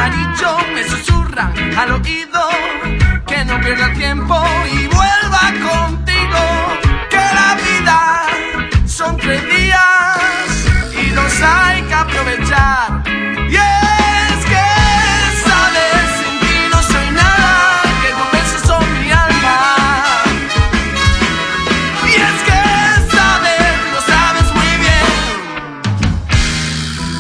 han dicho, me susurran al oído que no pierda tiempo y vuelva contigo, que la vida son 3 días y los hay que aprovechar. Yeah.